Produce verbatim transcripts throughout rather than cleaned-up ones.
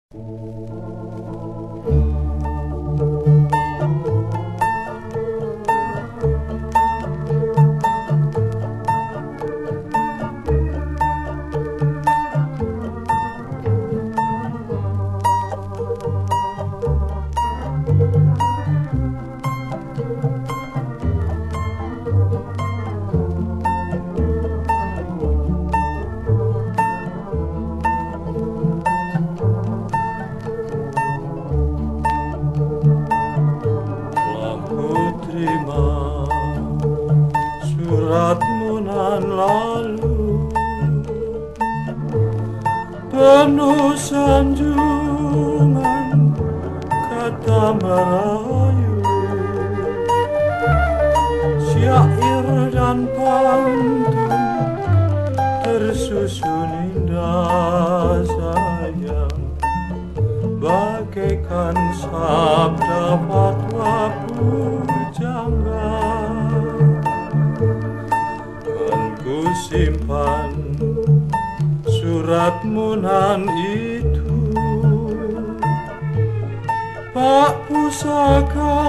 Suratmu nan lalu penuh sanjungan kata merayu, syair dan pantun tersusun indah sayang, bagaikan sabda fatwa pujangga. Ku simpan suratmu nan itu, Pak pusaka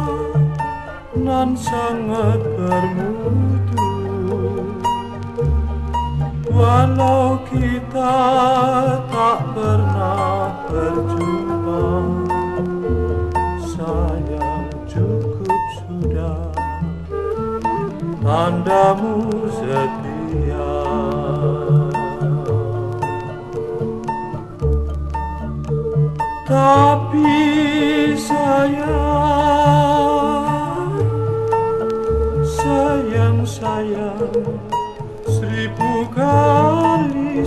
nan sangat bermutu. Walau kita tak pernah berjumpa, sayang cukup sudah tandamu setia. Tapi sayang, sayang, sayang, seribu kali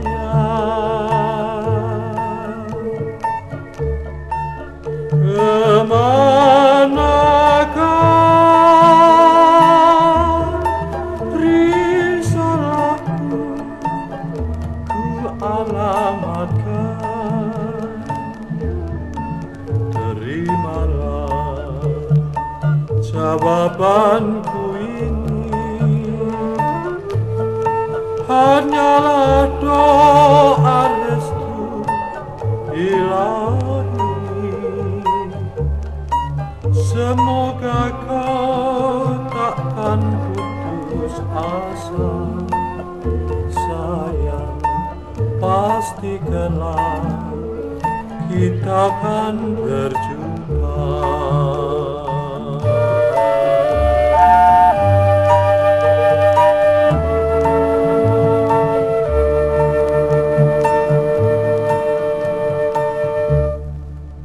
sayang. Kemanakah risalahku ku alamatkan? Terimalah jawabanku ini, hanyalah doa restu ilahi. Semoga kau takkan putus asa, sayang, pasti kelak kita akan berjumpa.